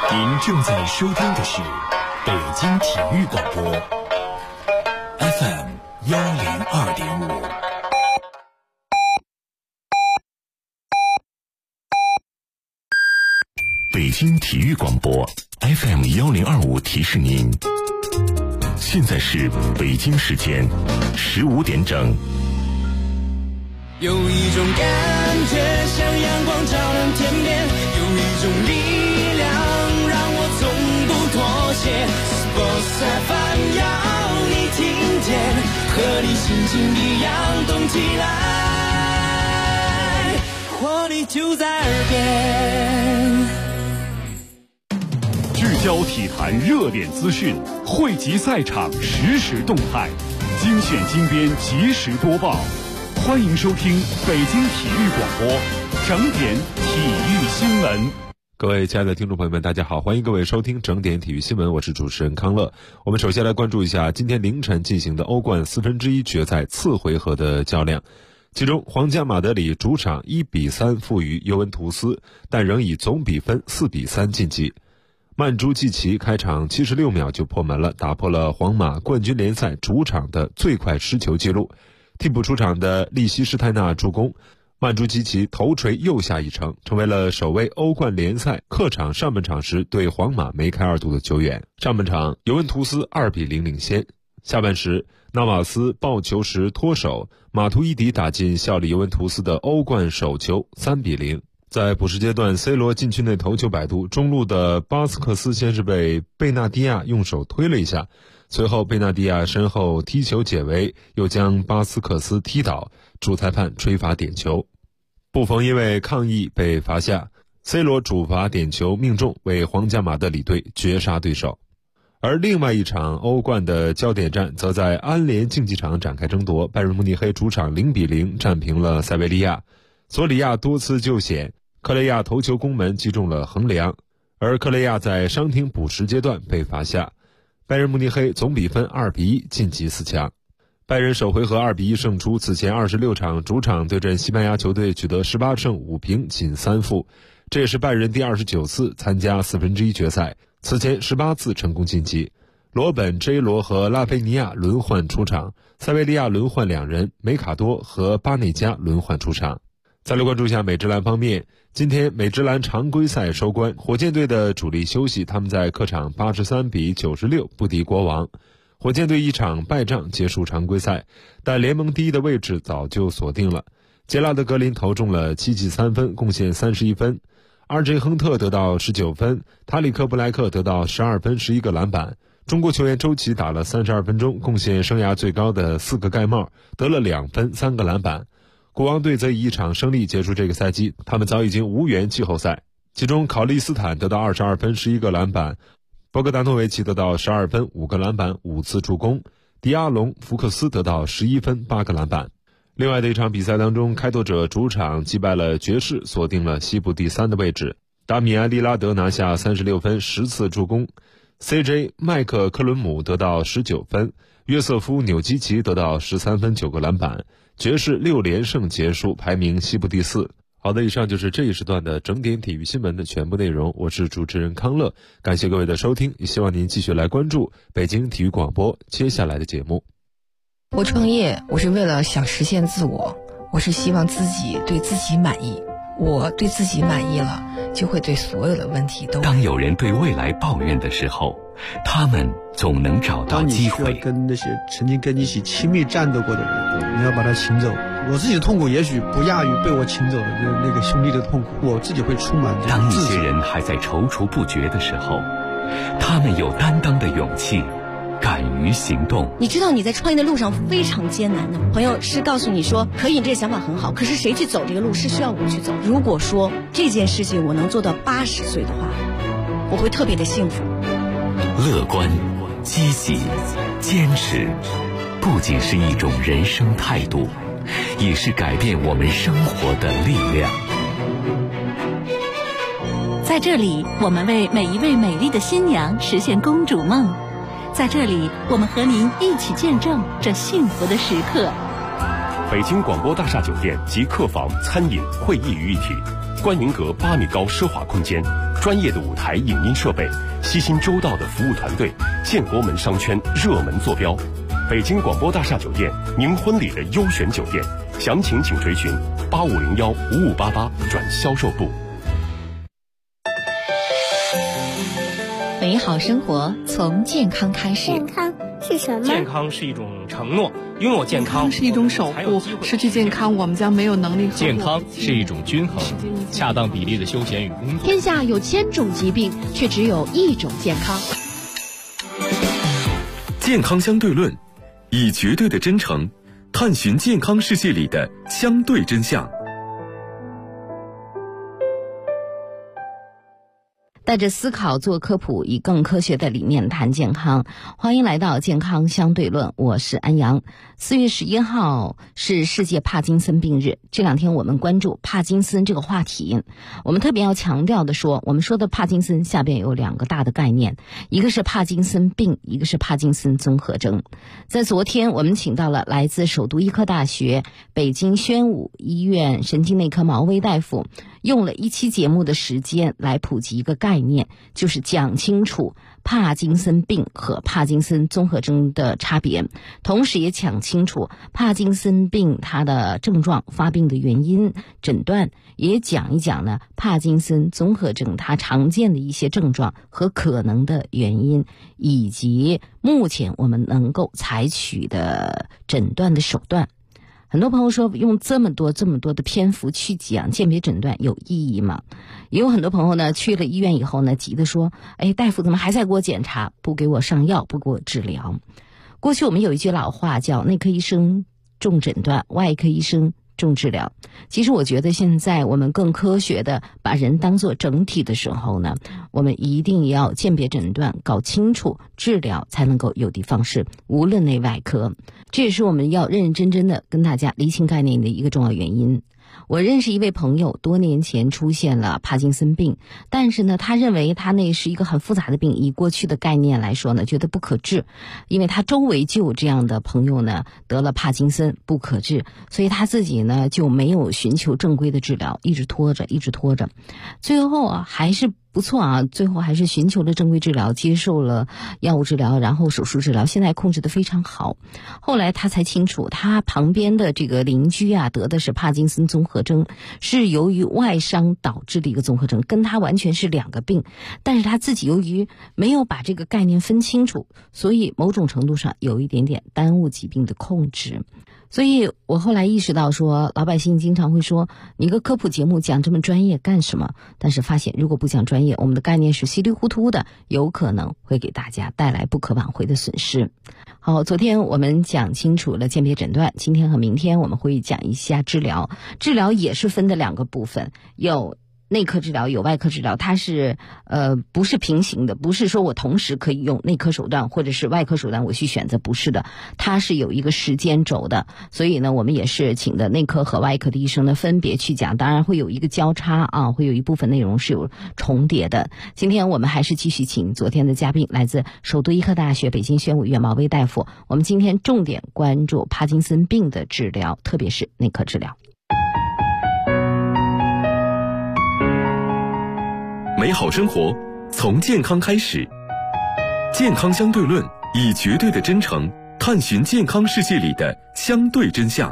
您正在收听的是北京体育广播 FM 102.5。北京体育广播 FM 1025提示您，现在是北京时间15点整。 有一种感觉像阳光照亮天边，有一种力量让我从不妥协。Sports FM 要你听见，和你心情一样动起来，活力就在耳边。 聚焦体坛热点资讯，汇集赛场实时动态，精选精编及时播报。欢迎收听北京体育广播整点体育新闻。 各位亲爱的听众朋友们，大家好，欢迎各位收听整点体育新闻，我是主持人康乐。我们首先来关注一下今天凌晨进行的欧冠1/4决赛次回合的较量。其中皇家马德里主场1-3负于尤文图斯，但仍以总比分4-3晋级。曼朱基奇开场76秒就破门了，打破了皇马冠军联赛主场的最快失球纪录。替补出场的利希施泰纳助攻，曼朱基奇头锤又下一城，成为了首位欧冠联赛客场上半场时对皇马梅开二度的球员。上半场尤文图斯2-0领先，下半时纳瓦斯抱球时脱手，马图伊迪打进效力尤文图斯的欧冠首球3-0。在补时阶段 C 罗禁区内头球摆渡，中路的巴斯克斯先是被贝纳迪亚用手推了一下，随后贝纳迪亚身后踢球解围，又将巴斯克斯踢倒，主裁判吹罚点球。布冯因为抗议被罚下， C 罗主罚点球命中，为皇家马德里队绝杀对手。而另外一场欧冠的焦点战则在安联竞技场展开争夺，拜仁慕尼黑主场0-0战平了塞维利亚，索里亚多次救险，克雷亚头球攻门击中了横梁，而克雷亚在伤停补时阶段被罚下。拜仁慕尼黑总比分2-1晋级4强。拜仁首回合2-1胜出，此前26场主场对阵西班牙球队取得18胜5平仅3负，这也是拜仁第29次参加1/4决赛，此前18次成功晋级。罗本、J 罗和拉菲尼亚轮换出场，塞维利亚轮换2人，梅卡多和巴内加轮换出场。再来关注一下美职篮方面，今天美职篮常规赛收官，火箭队的主力休息，他们在客场83-96不敌国王。火箭队一场败仗结束常规赛，但联盟第一的位置早就锁定了。杰拉德格林投中了7记3分，贡献31分。RJ 亨特得到19分，塔里克布莱克得到12分11个篮板。中国球员周琦打了32分钟，贡献生涯最高的4个盖帽，得了2分3个篮板。国王队则以一场胜利结束这个赛季，他们早已经无缘季后赛。其中考利斯坦得到22分11个篮板，博格达诺维奇得到12分5个篮板5次助攻，迪阿龙、福克斯得到11分8个篮板。另外的一场比赛当中，开拓者主场击败了爵士，锁定了西部第3的位置。达米安·利拉德拿下36分10次助攻， CJ 麦克克伦姆得到19分，约瑟夫纽基奇得到13分9个篮板。爵士6连胜结束，排名西部第4。好的，以上就是这一时段的整点体育新闻的全部内容，我是主持人康乐，感谢各位的收听，也希望您继续来关注北京体育广播接下来的节目。 我创业，我是为了想实现自我，我是希望自己对自己满意，我对自己满意了，就会对所有的问题都。 当有人对未来抱怨的时候，他们总能找到机会。 当你需要跟那些曾经跟你一起亲密战斗过的人，你要把他请走。我自己的痛苦也许不亚于被我请走的那个兄弟的痛苦，我自己会充满这当一些人还在踌躇不决的时候，他们有担当的勇气，敢于行动。 你知道你在创业的路上非常艰难的，朋友是告诉你说可以，这个想法很好，可是谁去走这个路是需要我去走。如果说这件事情我能做到80岁的话，我会特别的幸福。 乐观、积极、坚持，不仅是一种人生态度，也是改变我们生活的力量。 在这里，我们为每一位美丽的新娘实现公主梦。在这里，我们和您一起见证这幸福的时刻。 北京广播大厦酒店及客房、餐饮、会议于一体， 观云阁8米高奢华空间，专业的舞台影音设备，悉心周到的服务团队，建国门商圈热门坐标。北京广播大厦酒店，您婚礼的优选酒店，详情请垂询85015588转销售部。 美好生活从健康开始。 健康是什么？ 健康是一种承诺，拥有健康是一种守护，失去健康我们将没有能力。 健康是一种均衡，恰当比例的休闲与工作。 天下有1000种疾病，却只有1种健康。 健康相对论，以绝对的真诚探寻健康世界里的相对真相。 带着思考做科普，以更科学的理念谈健康。欢迎来到健康相对论，我是安阳。4月11号是世界帕金森病日，这2天我们关注帕金森这个话题。我们特别要强调的说，我们说的帕金森下边有2个大的概念，一个是帕金森病，一个是帕金森综合征。在昨天我们请到了来自首都医科大学北京宣武医院神经内科毛威大夫，用了1期节目的时间来普及一个概念，就是讲清楚帕金森病和帕金森综合征的差别，同时也讲清楚帕金森病它的症状、发病的原因、诊断，也讲一讲呢帕金森综合征它常见的一些症状和可能的原因，以及目前我们能够采取的诊断的手段。很多朋友说，用这么多的篇幅去讲鉴别诊断有意义吗？也有很多朋友呢去了医院以后呢，急着说，大夫怎么还在给我检查，不给我上药，不给我治疗。过去我们有一句老话叫内科医生重诊断，外科医生重治疗。其实我觉得现在我们更科学的把人当作整体的时候呢，我们一定要鉴别诊断搞清楚，治疗才能够有的放矢，无论内外科。这也是我们要认认真真的跟大家厘清概念的一个重要原因。我认识一位朋友，多年前出现了帕金森病，但是呢，他认为他那是一个很复杂的病，以过去的概念来说呢，觉得不可治，因为他周围就有这样的朋友呢得了帕金森不可治，所以他自己呢就没有寻求正规的治疗，一直拖着，最后还是不错啊，最后还是寻求了正规治疗，接受了药物治疗，然后手术治疗，现在控制得非常好。后来他才清楚，他旁边的这个邻居得的是帕金森综合征，是由于外伤导致的一个综合征，跟他完全是2个病，但是他自己由于没有把这个概念分清楚，所以某种程度上有一点点耽误疾病的控制。所以我后来意识到说，老百姓经常会说，你一个科普节目讲这么专业干什么？但是发现如果不讲专业，我们的概念是稀里糊涂的，有可能会给大家带来不可挽回的损失。好，昨天我们讲清楚了鉴别诊断，今天和明天我们会讲一下治疗。治疗也是分的2个部分，有内科治疗有外科治疗，它是不是平行的，不是说我同时可以用内科手段或者是外科手段我去选择，不是的，它是有一个时间轴的。所以呢，我们也是请的内科和外科的医生呢分别去讲，当然会有一个交叉会有一部分内容是有重叠的。今天我们还是继续请昨天的嘉宾，来自首都医科大学北京宣武医院毛威大夫。我们今天重点关注帕金森病的治疗，特别是内科治疗。 美好生活从健康开始，健康相对论，以绝对的真诚探寻健康世界里的相对真相。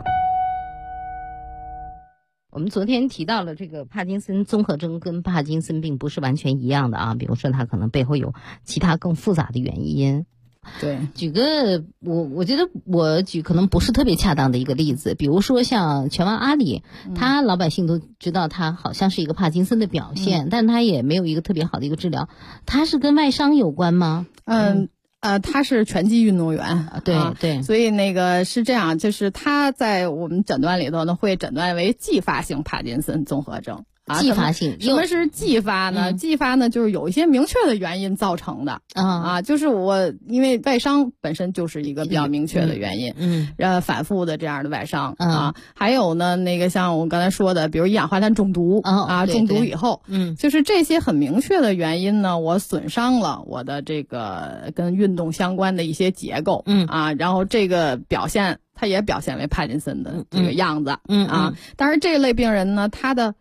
我们昨天提到了这个帕金森综合征跟帕金森病不是完全一样的比如说它可能背后有其他更复杂的原因。 对， 举个我觉得我举可能不是特别恰当的一个例子，比如说像拳王阿里，他老百姓都知道他好像是一个帕金森的表现，但他也没有一个特别好的一个治疗，他是跟外伤有关吗？ 他是拳击运动员， 对， 所以那个是这样，就是他在我们诊断里头呢，会诊断为继发性帕金森综合征。 继发性， 什么是继发呢？继发呢，就是有一些明确的原因造成的就是因为外伤本身就是一个比较明确的原因，反复的这样的外伤还有呢，那个像我刚才说的，比如一氧化碳中毒中毒以后，就是这些很明确的原因呢，我损伤了我的这个跟运动相关的一些结构然后这个表现它也表现为帕金森的这个样子但是这类病人呢，他的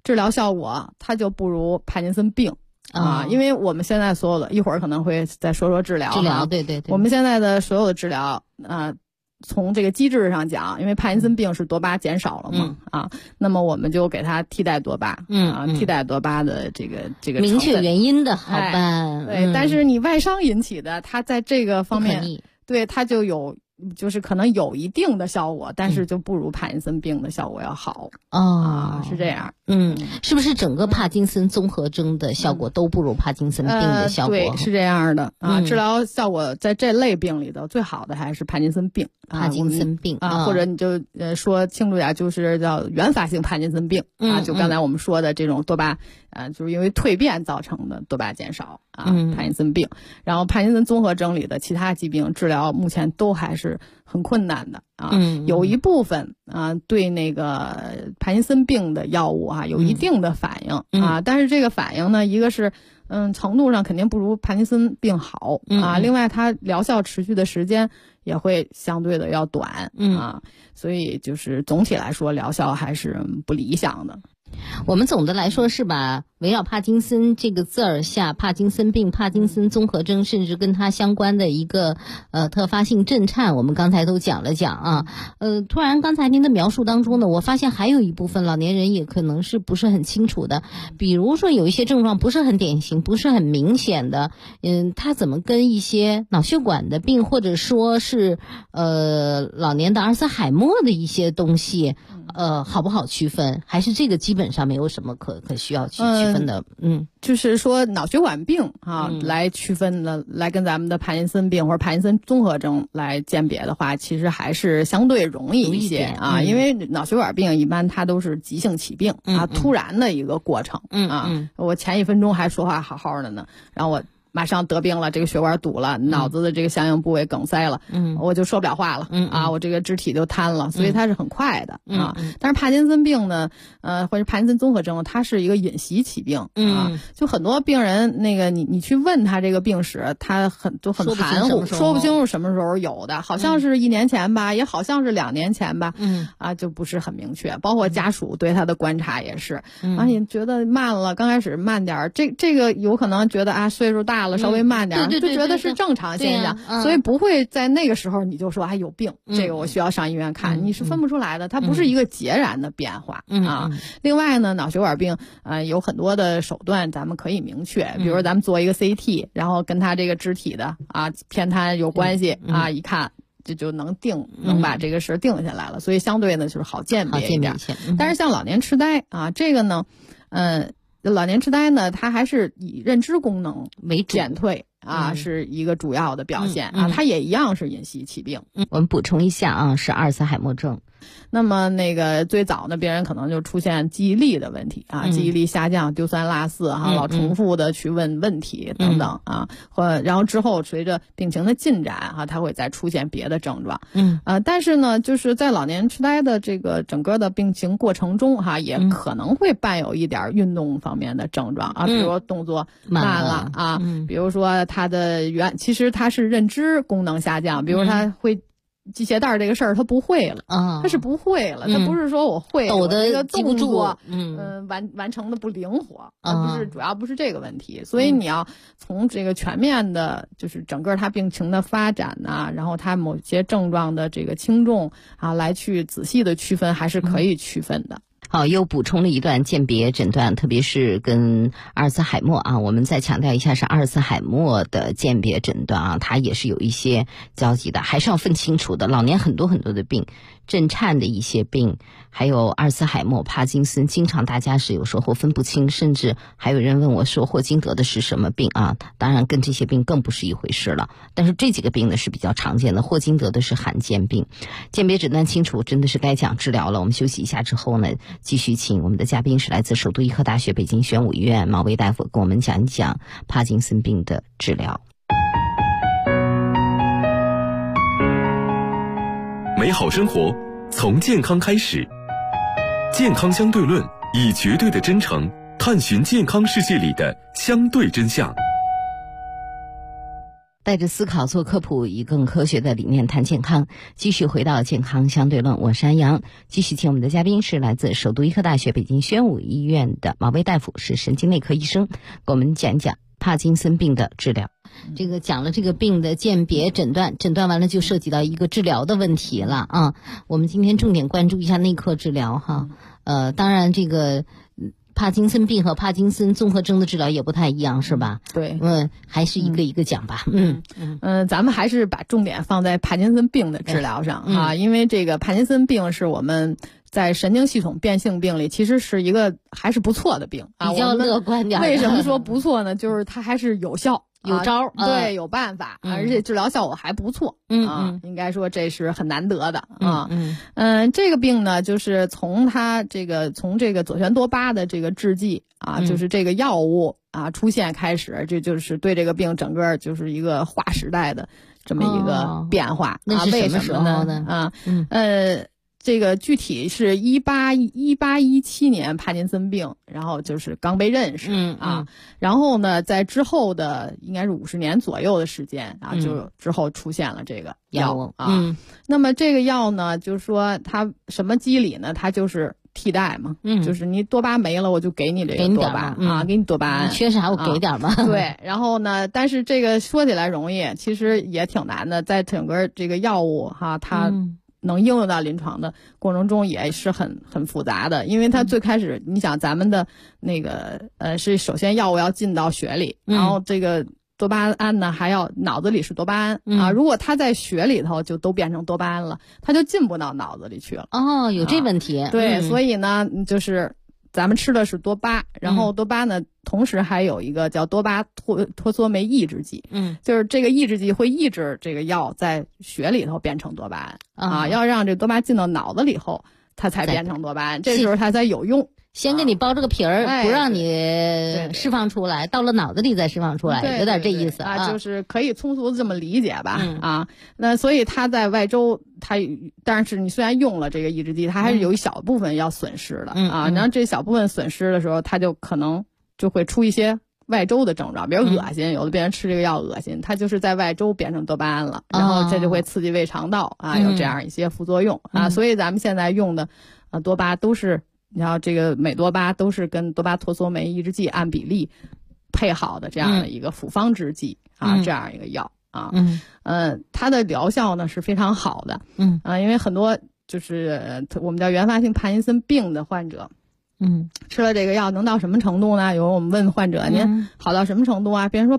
治疗效果它就不如帕金森病啊，因为我们现在所有的，一会儿可能会再说说治疗。 对对对， 我们现在的所有的治疗从这个机制上讲，因为帕金森病是多巴减少了嘛，那么我们就给它替代多巴，替代多巴的这个明确原因的好办， 对，但是你外伤引起的，它在这个方面，对它就有。就是可能有一定的效果，但是就不如帕金森病的效果要好是这样。 是不是整个帕金森综合征的效果都不如帕金森病的效果？ 对，是这样的治疗效果在这类病里头最好的还是帕金森病。 帕金森病或者你就说清楚点，就是叫原发性帕金森病就刚才我们说的这种多巴就是因为蜕变造成的多巴减少帕金森病。然后帕金森综合征里的其他疾病治疗目前都还是很困难的有一部分对那个帕金森病的药物有一定的反应但是这个反应呢，一个是程度上肯定不如帕金森病好另外它疗效持续的时间也会相对的要短所以就是总体来说疗效还是不理想的。 我们总的来说是把围绕帕金森这个字儿下帕金森病、帕金森综合征，甚至跟它相关的一个特发性震颤，我们刚才都讲了讲突然刚才您的描述当中呢，我发现还有一部分老年人也可能是不是很清楚的，比如说有一些症状不是很典型、不是很明显的，它怎么跟一些脑血管的病，或者说是老年的阿尔茨海默的一些东西好不好区分？还是这个基本上没有什么可需要去区分的？ 就是说脑血管病来区分的，来跟咱们的帕金森病或者帕金森综合征来鉴别的话，其实还是相对容易一些因为脑血管病一般它都是急性起病突然的一个过程我前1分钟还说话好好的呢，然后我马上得病了，这个血管堵了，脑子的这个相应部位梗塞了我就说不了话了我这个肢体就瘫了，所以它是很快的但是帕金森病呢或者帕金森综合征，它是一个隐袭起病就很多病人那个你去问他这个病史，他很含糊，说不清楚什么时候有的，好像是1年前吧，也好像是2年前吧就不是很明确，包括家属对他的观察也是你觉得慢了，刚开始慢点这个有可能觉得岁数大了稍微慢点就觉得是正常现象所以不会在那个时候你就说有病这个我需要上医院看你是分不出来的，它不是一个截然的变化另外呢，脑血管病有很多的手段咱们可以明确，比如咱们做一个 CT 然后跟他这个肢体的偏瘫有关系一看这就能把这个事定下来了，所以相对呢就是好鉴别一点但是像老年痴呆这个呢老年痴呆呢，它还是以认知功能为减退是一个主要的表现它也一样是隐袭起病。 我们补充一下是阿尔茨海默症。 那么那个最早的病人可能就出现记忆力的问题记忆力下降、丢三落四老重复的去问问题等等然后之后随着病情的进展它会再出现别的症状但是呢就是在老年痴呆的这个整个的病情过程中也可能会伴有一点运动方面的症状比如说动作慢了比如说他的其实他是认知功能下降，比如他会系鞋带这个事儿他不会了他是不会了他不是说我会抖的这个动作完成的不灵活不是主要不是这个问题所以你要从这个全面的就是整个他病情的发展然后他某些症状的这个轻重来去仔细的区分还是可以区分的好，又补充了一段鉴别诊断，特别是跟阿尔茨海默我们再强调一下是阿尔茨海默的鉴别诊断它也是有一些交集的，还是要分清楚的。老年很多很多的病，震颤的一些病，还有阿尔茨海默、帕金森，经常大家是有时候分不清，甚至还有人问我说霍金得的是什么病当然跟这些病更不是一回事了。但是这几个病呢是比较常见的，霍金得的是罕见病。鉴别诊断清楚，真的是该讲治疗了。我们休息一下之后呢，继续请我们的嘉宾是来自首都医科大学北京宣武医院毛维大夫跟我们讲一讲帕金森病的治疗。 美好生活从健康开始，健康相对论以绝对的真诚探寻健康世界里的相对真相。 带着思考做科普，以更科学的理念谈健康。继续回到健康相对论，我是安阳。继续请我们的嘉宾是来自首都医科大学北京宣武医院的马薇大夫，是神经内科医生，给我们讲一讲帕金森病的治疗。这个讲了这个病的鉴别诊断，诊断完了就涉及到一个治疗的问题了啊。我们今天重点关注一下内科治疗哈。当然这个帕金森病和帕金森综合征的治疗也不太一样，是吧？ 对， 还是一个一个讲吧。 咱们还是把重点放在帕金森病的治疗上啊，因为这个帕金森病是我们在神经系统变性病里其实是一个还是不错的病啊， 比较乐观点。 为什么说不错呢？就是它还是有效。 有招对，有办法，而且治疗效果还不错，应该说这是很难得的啊。这个病呢，就是从这个左旋多巴的这个制剂啊，就是这个药物啊出现开始，这就是对这个病整个就是一个划时代的这么一个变化。 那是什么时候呢？这个具体是1817年帕金森病，然后就是刚被认识然后呢，在之后的应该是50年左右的时间啊，就之后出现了这个药啊。那么这个药呢，就是说它什么机理呢？它就是替代嘛，就是你多巴没了，我就给你这个多巴啊，给你多巴胺， 缺啥我给点吧。 对，然后呢，但是这个说起来容易，其实也挺难的，在整个这个药物哈，它能应用到临床的过程中也是很复杂的，因为它最开始你想咱们的那个是首先药物要进到血里，然后这个多巴胺呢还要脑子里是多巴胺啊，如果它在血里头就都变成多巴胺了，它就进不到脑子里去了。 有这问题。 对，所以呢就是咱们吃的是多巴，然后多巴呢同时还有一个叫多巴托羧酶抑制剂，就是这个抑制剂会抑制这个药在血里头变成多巴胺要让这多巴进到脑子里后，它才变成多巴胺，这时候它才有用。 先给你包这个皮儿，不让你释放出来，到了脑子里再释放出来，有点这意思啊，就是可以粗俗的这么理解吧那所以它在外周，但是你虽然用了这个抑制剂，它还是有一小部分要损失的然后这小部分损失的时候，它就可能就会出一些外周的症状，比如恶心，有的病人吃这个药恶心，它就是在外周变成多巴胺了，然后这就会刺激胃肠道有这样一些副作用所以咱们现在用的多巴都是。然后这个美多巴都是跟多巴托羧酶抑制剂按比例配好的这样的一个复方制剂这样一个药它的疗效呢是非常好的因为很多就是我们叫原发性帕金森病的患者吃了这个药能到什么程度呢？有我们问患者您好到什么程度啊？别人说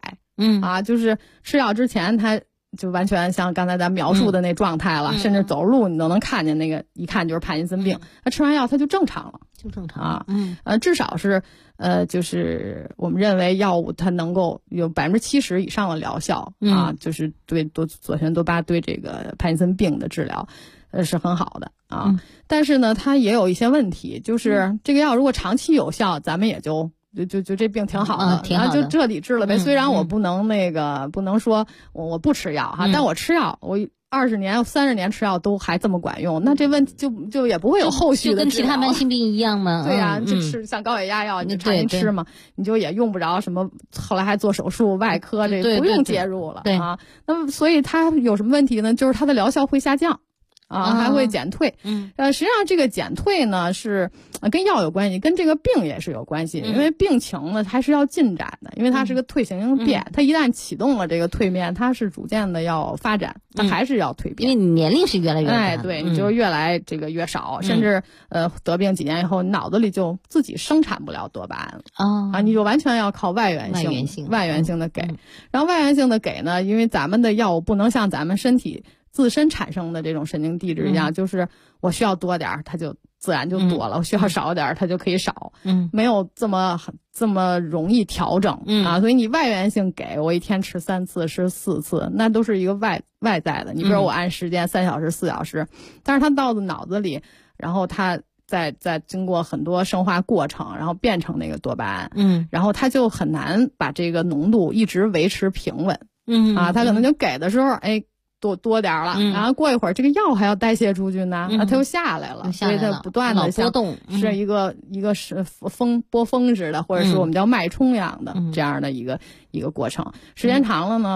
100%就是吃药之前他就完全像刚才咱描述的那状态了，甚至走路你都能看见那个，一看就是帕金森病。他吃完药他就正常了，至少是就是我们认为药物它能够有70%以上的疗效就是对左旋多巴对这个帕金森病的治疗是很好的但是呢，它也有一些问题，就是这个药如果长期有效，咱们也就这病挺好的，然后就彻底治了呗。虽然我不能不能说我不吃药但我吃药，我20年、30年吃药都还这么管用，那这问题就也不会有后续的。 就跟其他慢性病一样吗？ 对呀，就吃像高血压药，你就常年吃嘛，你就也用不着什么后来还做手术、外科这不用介入了那么所以它有什么问题呢？就是它的疗效会下降。还会减退。实际上这个减退呢是跟药有关系，跟这个病也是有关系，因为病情呢还是要进展的，因为它是个退行变，它一旦启动了这个蜕变，它是逐渐的要发展，它还是要蜕变， 因为你年龄是越来越大， 对，你就越来这个越少，甚至得病几年以后，你脑子里就自己生产不了多巴胺了你就完全要靠外源性的给，然后外源性的给呢，因为咱们的药物不能像咱们身体自身产生的这种神经递质一样，就是我需要多点它就自然就多了，我需要少点它就可以少，没有这么容易调整所以你外源性给我一天吃3次吃4次，那都是一个外在的。你比如我按时间3小时4小时，但是它到了脑子里，然后它再经过很多生化过程，然后变成那个多巴胺，然后它就很难把这个浓度一直维持平稳它可能就给的时候多点了，然后过一会儿这个药还要代谢出去呢，它又下来了，所以它不断的波动， 是一个是波峰似的，或者是我们叫脉冲样的这样的一个过程。时间长了呢，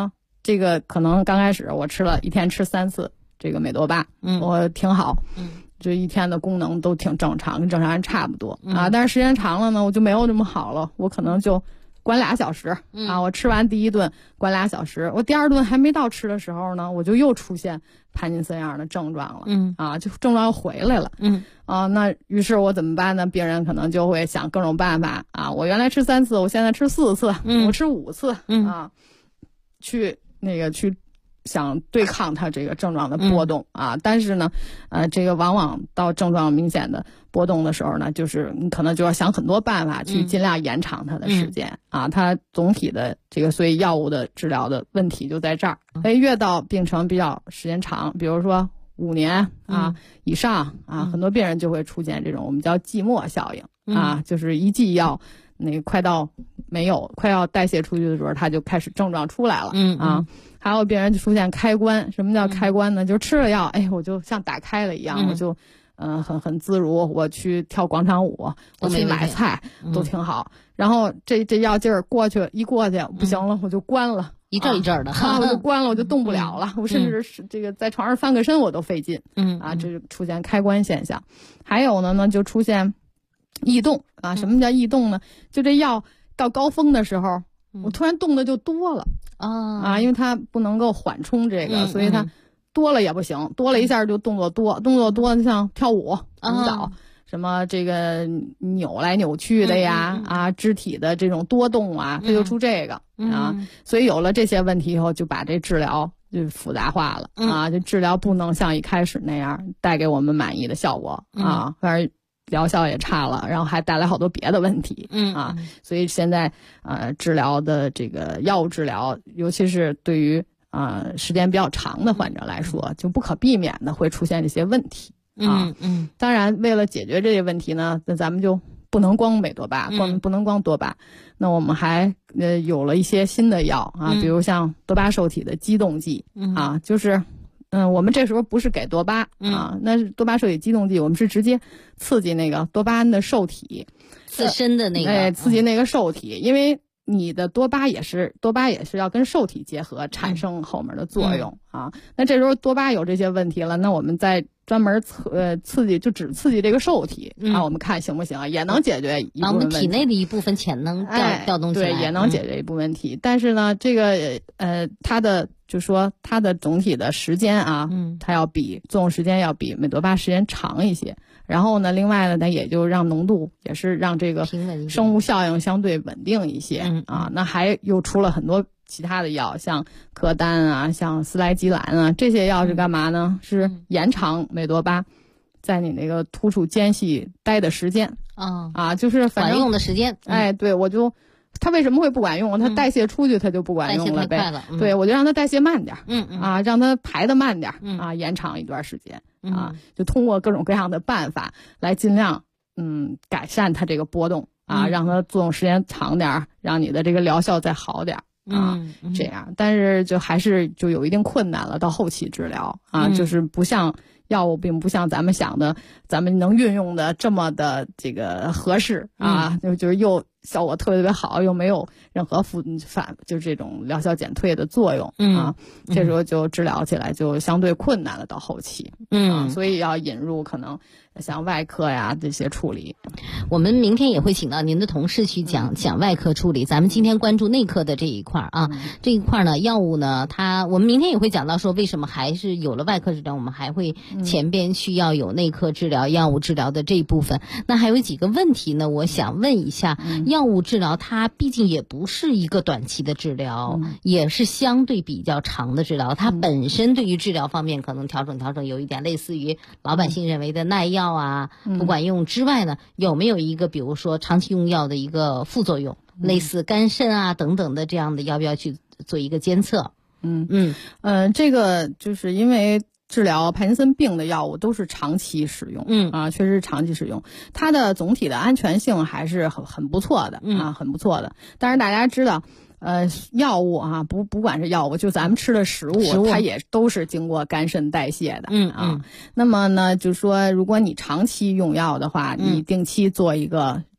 这个可能刚开始我一天吃3次这个美多巴，我挺好，这一天的功能都挺正常，跟正常人差不多啊。但是时间长了呢，我就没有这么好了，我可能就关2小时啊。我吃完第一顿关2小时，我第二顿还没到吃的时候呢，我就又出现帕金森样的症状了，就症状又回来了，那于是我怎么办呢？病人可能就会想各种办法啊，我原来吃3次，我现在吃4次，我吃5次啊，去想对抗它这个症状的波动啊，但是呢，这个往往到症状明显的波动的时候呢，就是你可能就要想很多办法去尽量延长它的时间啊。它总体的这个所以药物的治疗的问题就在这儿，越到病程比较时间长，比如说5年啊以上啊，很多病人就会出现这种我们叫寂寞效应啊，就是一剂药那个快要代谢出去的时候，它就开始症状出来了啊。还有病人就出现开关，什么叫开关呢？就是吃了药，我就像打开了一样，我就很自如，我去跳广场舞，我去买菜，都挺好。然后这药劲儿过去不行了，我就关了， 一阵一阵的我就关了，我就动不了了，我甚至是这个在床上翻个身我都费劲，这就出现开关现象。还有呢就出现异动啊。什么叫异动呢？就这药到高峰的时候，我突然动的就多了因为它不能够缓冲这个，所以它多了也不行，多了一下就动作多就像跳舞蹈，什么这个扭来扭去的呀肢体的这种多动它就出这个所以有了这些问题以后，就把这治疗就复杂化了这治疗不能像一开始那样带给我们满意的效果反正疗效也差了，然后还带来好多别的问题所以现在治疗的这个药物治疗，尤其是对于时间比较长的患者来说，就不可避免的会出现这些问题当然为了解决这些问题呢，那咱们就不能光美多巴，不能光多巴，那我们还有了一些新的药比如像多巴受体的激动剂就是我们这时候不是给多巴那是多巴受体激动剂，我们是直接刺激那个多巴胺的受体自身的那个刺激那个受体，因为你的多巴也是要跟受体结合产生后面的作用那这时候多巴有这些问题了，那我们再专门刺激，就只刺激这个受体我们看行不行也能解决一部分问题。 我们体内的一部分潜能调动起来， 对，也能解决一部分问题。但是呢，这个它的总体的时间它要比作用时间要比美多巴时间长一些。然后呢，另外呢，它也就让浓度也是让这个生物效应相对稳定一些那还又出了很多其他的药，像柯丹像斯莱吉兰这些药是干嘛呢？是延长美多巴在你那个突触间隙待的时间就是反正管用的时间对，它为什么会不管用？它代谢出去它就不管用了呗。 代谢太快了对，我就让它代谢慢点让它排得慢点延长一段时间就通过各种各样的办法来尽量改善它这个波动让它作用时间长点，让你的这个疗效再好点这样。但是就还是就有一定困难了，到后期治疗就是不像药物，并不像咱们想的，咱们能运用的这么的这个合适就是又效果特别特别好，又没有任何就是这种疗效减退的作用这时候就治疗起来就相对困难了，到后期所以要引入可能像外科呀这些处理。 我们明天也会请到您的同事去讲外科处理，咱们今天关注内科的这一块这一块呢，药物呢我们明天也会讲到说为什么还是有了外科治疗，我们还会前边需要有内科治疗药物治疗的这一部分。那还有几个问题呢，我想问一下药物治疗它毕竟也不是一个短期的治疗也是相对比较长的治疗，它本身对于治疗方面可能调整有一点类似于老百姓认为的耐药不管用之外呢，有没有一个比如说长期用药的一个副作用类似肝肾等等的这样的，要不要去做一个监测？ 这个就是因为治疗帕金森病的药物都是长期使用确实是长期使用，它的总体的安全性还是很不错的很不错的。但是大家知道药物不管是药物，就咱们吃的食物它也都是经过肝肾代谢的那么呢，就说如果你长期用药的话，你定期做一个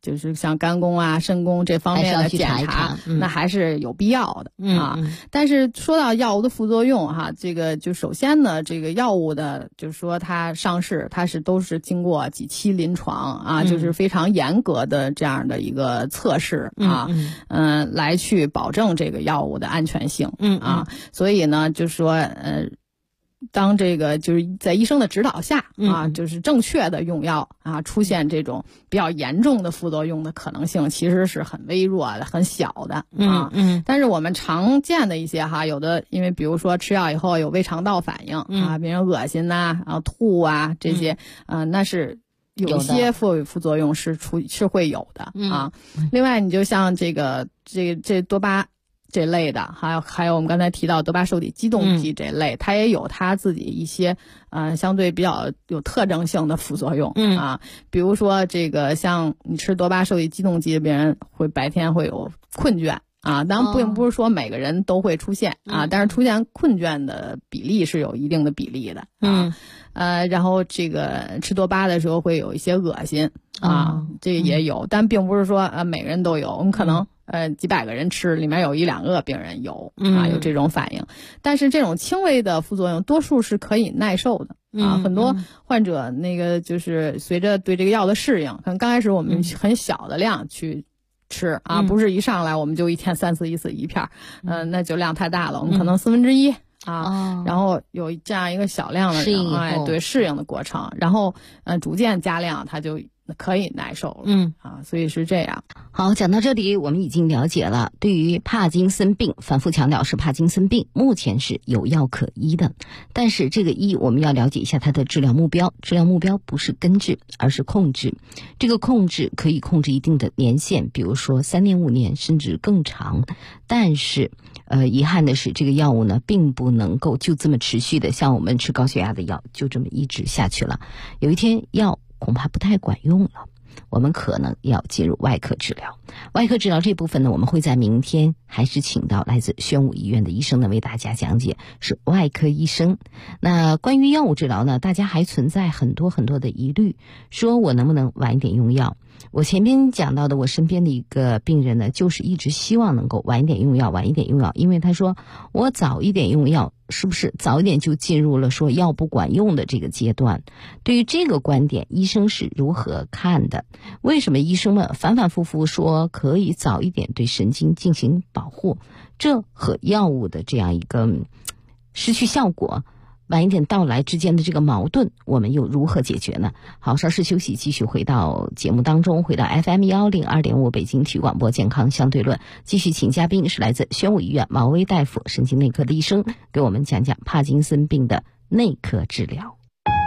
就是像肝功啊、肾功这方面的检查，那还是有必要的啊。但是说到药物的副作用哈，这个就首先呢，这个药物的就是说它上市，它都是经过几期临床啊，就是非常严格的这样的一个测试啊，来去保证这个药物的安全性啊。所以呢，就是说当这个就是在医生的指导下啊，就是正确的用药啊，出现这种比较严重的副作用的可能性其实是很微弱的、很小的啊。但是我们常见的一些哈，有的因为比如说吃药以后有胃肠道反应啊，比如恶心呐、然后吐啊这些，那是有些副作用是会有的啊。另外，你就像这多巴这类的，还有我们刚才提到多巴受体激动剂这类，它也有它自己一些相对比较有特征性的副作用啊。比如说这个像你吃多巴受体激动剂的病人白天会有困倦啊，当然并不是说每个人都会出现啊，但是出现困倦的比例是有一定的比例的啊。然后这个吃多巴的时候会有一些恶心啊，这个也有，但并不是说每个人都有，我们可能几百个人吃，里面有1-2个病人有有这种反应。但是这种轻微的副作用多数是可以耐受的啊。很多患者那个就是随着对这个药的适应，可能刚开始我们很小的量去吃啊，不是一上来我们就一天3次1次1片，那就量太大了，我们可能1/4啊，然后有这样一个小量的适应的过程，然后逐渐加量，它就可以耐受了所以是这样。 好，讲到这里我们已经了解了，对于帕金森病，反复强调是帕金森病，目前是有药可医的，但是这个医我们要了解一下它的治疗目标，治疗目标不是根治，而是控制。这个控制可以控制一定的年限，比如说3年5年甚至更长，但是遗憾的是这个药物呢并不能够就这么持续的像我们吃高血压的药就这么一直下去了，有一天药恐怕不太管用了，我们可能要进入外科治疗。外科治疗这部分呢，我们会在明天还是请到来自宣武医院的医生呢为大家讲解，是外科医生。那关于药物治疗呢，大家还存在很多的疑虑，说我能不能晚一点用药。我前面讲到的我身边的一个病人呢，就是一直希望能够晚一点用药，因为他说我早一点用药，是不是早一点就进入了说药不管用的这个阶段？对于这个观点，医生是如何看的？为什么医生们反反复复说可以早一点对神经进行保护？这和药物的这样一个失去效果晚一点到来之间的这个矛盾，我们又如何解决呢？好，稍事休息，继续回到节目当中，回到 FM102.5 北京体育广播健康相对论，继续请嘉宾是来自宣武医院毛威大夫神经内科的医生，给我们讲讲帕金森病的内科治疗。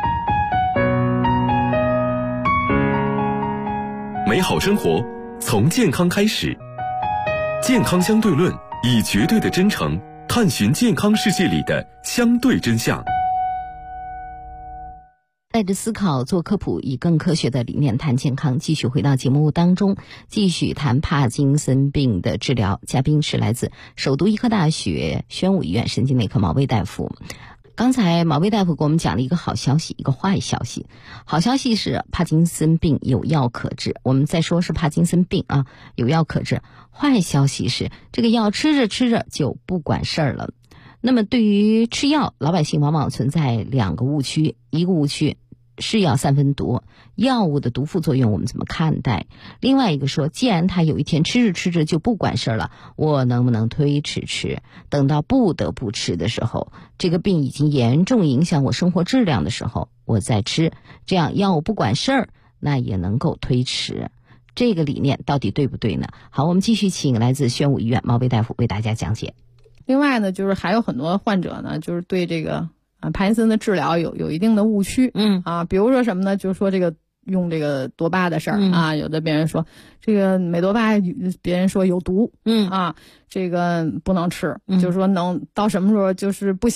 美好生活从健康开始，健康相对论以绝对的真诚探寻健康世界里的相对真相。 带着思考做科普，以更科学的理念谈健康，继续回到节目当中，继续谈帕金森病的治疗。嘉宾是来自首都医科大学宣武医院神经内科毛威大夫。刚才毛威大夫给我们讲了一个好消息，一个坏消息。好消息是帕金森病有药可治，我们再说是帕金森病啊，有药可治。坏消息是这个药吃着就不管事儿了。那么对于吃药，老百姓往往存在2个误区，一个误区是药3分毒，药物的毒副作用我们怎么看待？另外一个说，既然他有一天吃着就不管事儿了，我能不能推迟吃？等到不得不吃的时候，这个病已经严重影响我生活质量的时候，我再吃，这样药物不管事儿，那也能够推迟。这个理念到底对不对呢？好，我们继续请来自宣武医院毛威大夫为大家讲解。 另外呢，就是还有很多患者呢，就是对这个帕金森的治疗有一定的误区，比如说什么呢？就是说这个用这个多巴的事儿啊，有的别人说这个美多巴，别人说有毒，这个不能吃，就是说能到什么时候就是不行了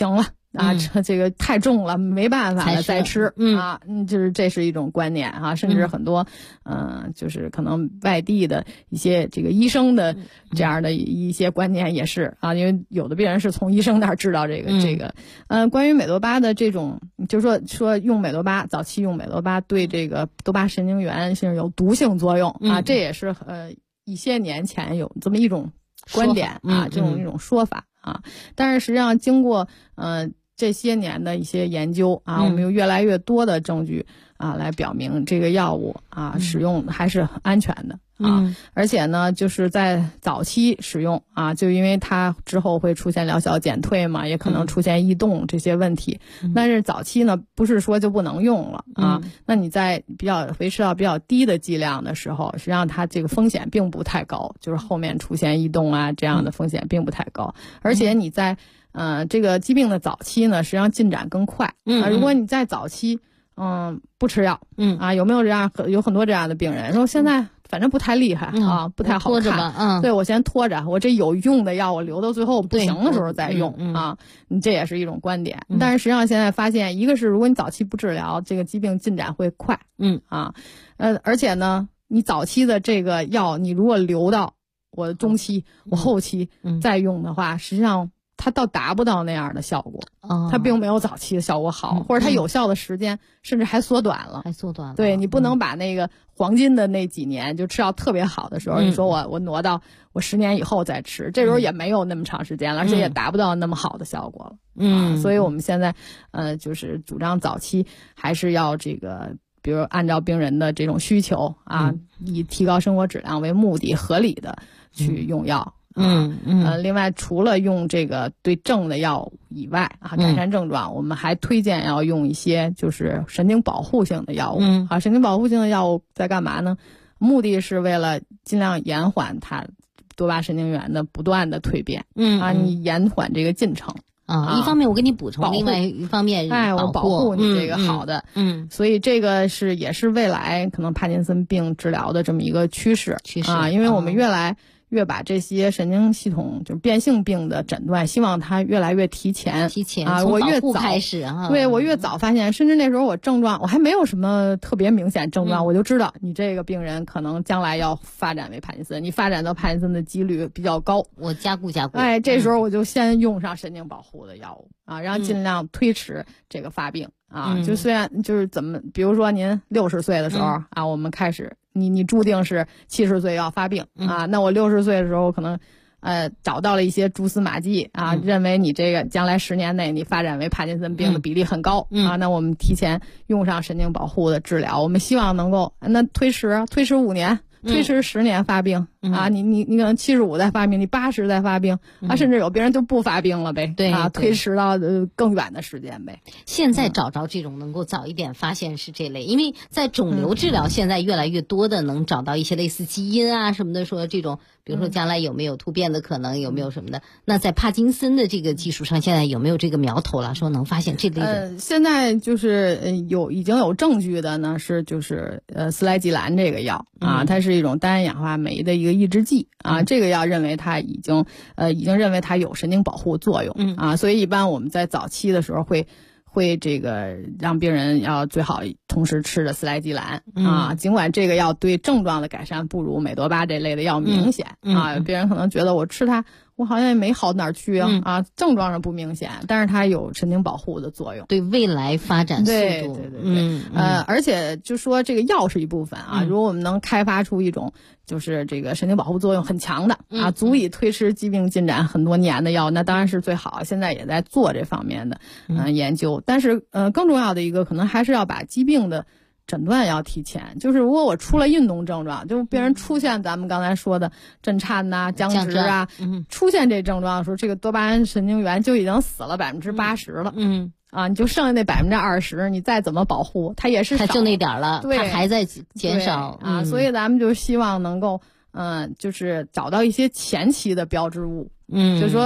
这个太重了，没办法了再吃就是这是一种观念甚至很多就是可能外地的一些这个医生的这样的一些观念也是因为有的病人是从医生那儿知道这个关于美多巴的这种，就是说用美多巴早期用美多巴对这个多巴神经元是有毒性作用这也是一些年前有这么一种观点这种一种说法但是实际上经过这些年的一些研究我们有越来越多的证据来表明这个药物使用还是很安全的而且呢就是在早期使用就因为它之后会出现疗效减退嘛，也可能出现异动这些问题但是早期呢不是说就不能用了那你在维持到比较低的剂量的时候，实际上它这个风险并不太高，就是后面出现异动这样的风险并不太高而且你在这个疾病的早期呢，实际上进展更快如果你在早期不吃药有没有有很多这样的病人说现在反正不太厉害不太好看对，我先拖着，我这有用的药我留到最后不行的时候再用你这也是一种观点但是实际上现在发现，一个是如果你早期不治疗，这个疾病进展会快而且呢你早期的这个药你如果留到我中期我后期再用的话实际上它倒达不到那样的效果它并没有早期的效果好或者它有效的时间甚至还缩短了对，你不能把那个黄金的那几年就吃药特别好的时候你说我挪到我10年以后再吃这时候也没有那么长时间了而且也达不到那么好的效果了所以我们现在就是主张早期还是要这个比如按照病人的这种需求以提高生活质量为目的合理的去用药另外除了用这个对症的药物以外改善症状我们还推荐要用一些就是神经保护性的药物神经保护性的药物在干嘛呢？目的是为了尽量延缓它多巴神经元的不断的蜕变你延缓这个进程一方面我给你补充另外一方面我保护你这个好的所以这个也是未来可能帕金森病治疗的这么一个趋势因为我们越把这些神经系统就是变性病的诊断希望它越来越提前从保护开始对，我越早发现甚至那时候我症状我还没有什么特别明显症状我就知道你这个病人可能将来要发展为帕金森，你发展到帕金森的几率比较高， 我加固这时候我就先用上神经保护的药物然后尽量推迟这个发病就虽然就是比如说您60岁的时候我们开始你注定是70岁要发病那我60岁的时候可能找到了一些蛛丝马迹认为你这个将来10年内你发展为帕金森病的比例很高那我们提前用上神经保护的治疗，我们希望能够那推迟5年推迟10年发病你可能75再发病，你80再发病甚至有病人就不发病了呗推迟到更远的时间呗。 现在找着这种能够早一点发现是这类，因为在肿瘤治疗现在越来越多的能找到一些类似基因什么的，说这种比如说将来有没有突变的可能，有没有什么的那在帕金森的这个技术上现在有没有这个苗头了，说能发现这类的现在就是已经有证据的呢是就是司来吉兰这个药它是一种单氧化酶的一个抑制剂这个药认为它已经认为它有神经保护作用所以一般我们在早期的时候会这个让病人要最好同时吃着司来吉兰尽管这个药对症状的改善不如美多巴这类的药明显有病人可能觉得我吃它我好像也没好哪儿去症状上不明显，但是它有神经保护的作用， 对未来发展速度对而且就说这个药是一部分如果我们能开发出一种就是这个神经保护作用很强的足以推迟疾病进展很多年的药，那当然是最好，现在也在做这方面的研究，但是更重要的一个可能还是要把疾病的诊断要提前，就是如果我出了运动症状，就病人出现咱们刚才说的震颤僵直出现这症状的时候，这个多巴胺神经元就已经死了80%了你就剩下那20%，你再怎么保护它也是少， 它就那点了，它还在减少所以咱们就希望能够就是找到一些前期的标志物就是说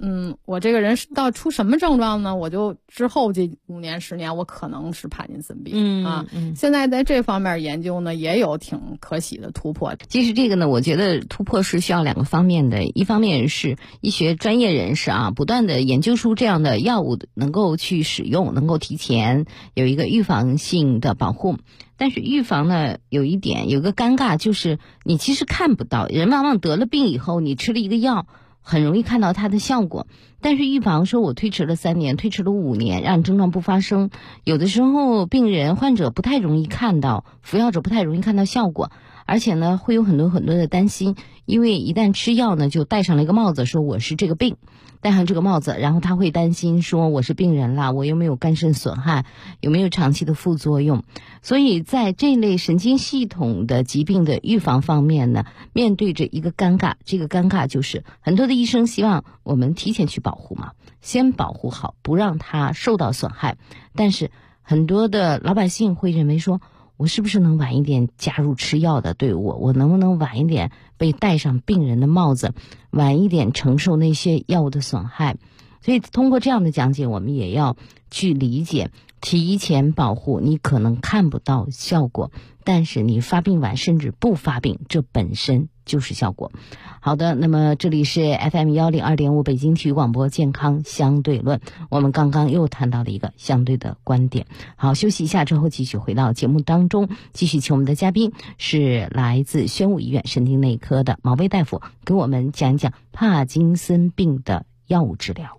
我这个人到出什么症状呢？我就之后这5年10年，我可能是帕金森病现在在这方面研究呢，也有挺可喜的突破。 其实这个呢，我觉得突破是需要2个方面的，一方面是医学专业人士不断的研究出这样的药物能够去使用，能够提前有一个预防性的保护。但是预防呢，有一个尴尬，就是你其实看不到，人往往得了病以后，你吃了一个药，很容易看到它的效果。但是预防说我推迟了3年，推迟了5年，让症状不发生，有的时候患者不太容易看到，服药者不太容易看到效果，而且呢会有很多的担心，因为一旦吃药呢，就戴上了一个帽子，说我是这个病，戴上这个帽子，然后他会担心说我是病人啦，我有没有肝肾损害，有没有长期的副作用。所以在这类神经系统的疾病的预防方面呢，面对着一个尴尬，这个尴尬就是很多的医生希望我们提前去保护嘛，先保护好，不让它受到损害。但是很多的老百姓会认为说，我是不是能晚一点加入吃药的队伍？我能不能晚一点被戴上病人的帽子，晚一点承受那些药物的损害？所以通过这样的讲解，我们也要去理解，提前保护你可能看不到效果，但是你发病晚甚至不发病，这本身就是效果。好的，那么这里是 FM102.5 北京体育广播健康相对论，我们刚刚又谈到了一个相对的观点。好，休息一下之后继续回到节目当中，继续请我们的嘉宾是来自宣武医院神经内科的毛威大夫，给我们讲讲帕金森病的药物治疗。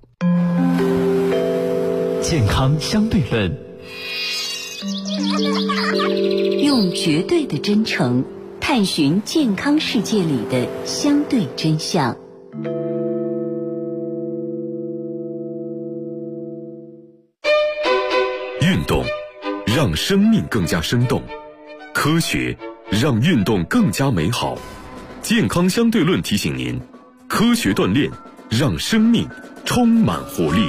健康相对论， 用绝对的真诚探寻健康世界里的相对真相。 运动让生命更加生动，科学让运动更加美好。健康相对论提醒您，科学锻炼让生命充满活力。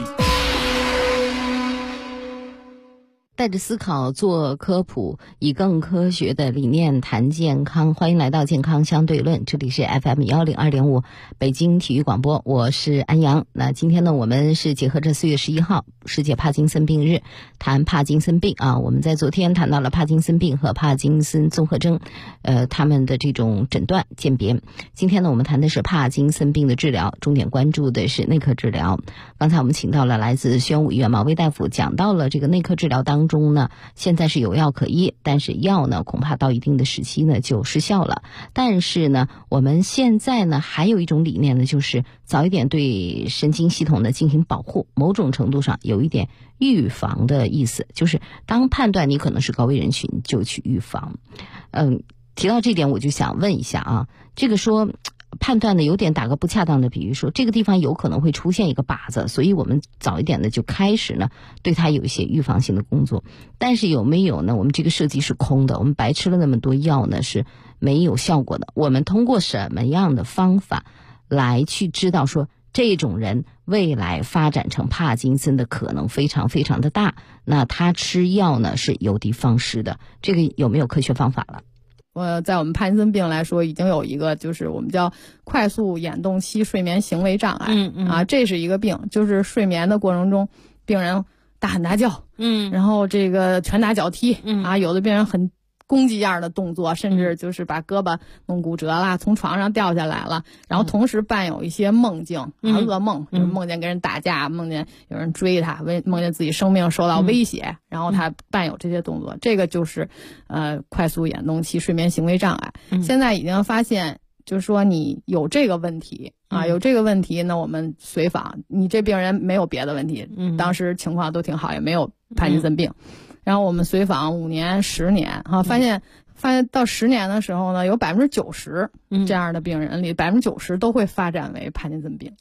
带着思考做科普，以更科学的理念谈健康。欢迎来到健康相对论，这里是 FM102.5 北京体育广播，我是安阳。那今天呢，我们是结合着4月11号世界帕金森病日，谈帕金森病我们在昨天谈到了帕金森病和帕金森综合征他们的这种诊断鉴别。今天呢，我们谈的是帕金森病的治疗，重点关注的是内科治疗。刚才我们请到了来自宣武医院毛威大夫，讲到了这个内科治疗当中呢，现在是有药可医，但是药呢恐怕到一定的时期呢就失效了。但是呢，我们现在呢还有一种理念呢，就是早一点对神经系统呢进行保护，某种程度上有一点预防的意思，就是当判断你可能是高危人群，就去预防。提到这点，我就想问一下这个说判断呢有点打个不恰当的比喻，说这个地方有可能会出现一个靶子，所以我们早一点的就开始呢对它有一些预防性的工作。但是有没有呢，我们这个设计是空的，我们白吃了那么多药呢是没有效果的。我们通过什么样的方法来去知道说这种人未来发展成帕金森的可能非常非常的大，那他吃药呢是有的放矢的，这个有没有科学方法了？ 在我们帕金森病来说，已经有一个就是我们叫快速眼动期睡眠行为障碍这是一个病，就是睡眠的过程中，病人大喊大叫然后这个拳打脚踢有的病人很攻击样的动作，甚至就是把胳膊弄骨折了，从床上掉下来了，然后同时伴有一些梦境噩梦，就是梦见跟人打架，梦见有人追他，梦见自己生命受到威胁，然后他伴有这些动作，这个就是快速眼动期睡眠行为障碍。现在已经发现，就是说你有这个问题有这个问题，那我们随访，你这病人没有别的问题，当时情况都挺好，也没有帕金森病。然后我们随访5年10年发现到10年的时候呢，有90%这样的病人里，90%都会发展为帕金森病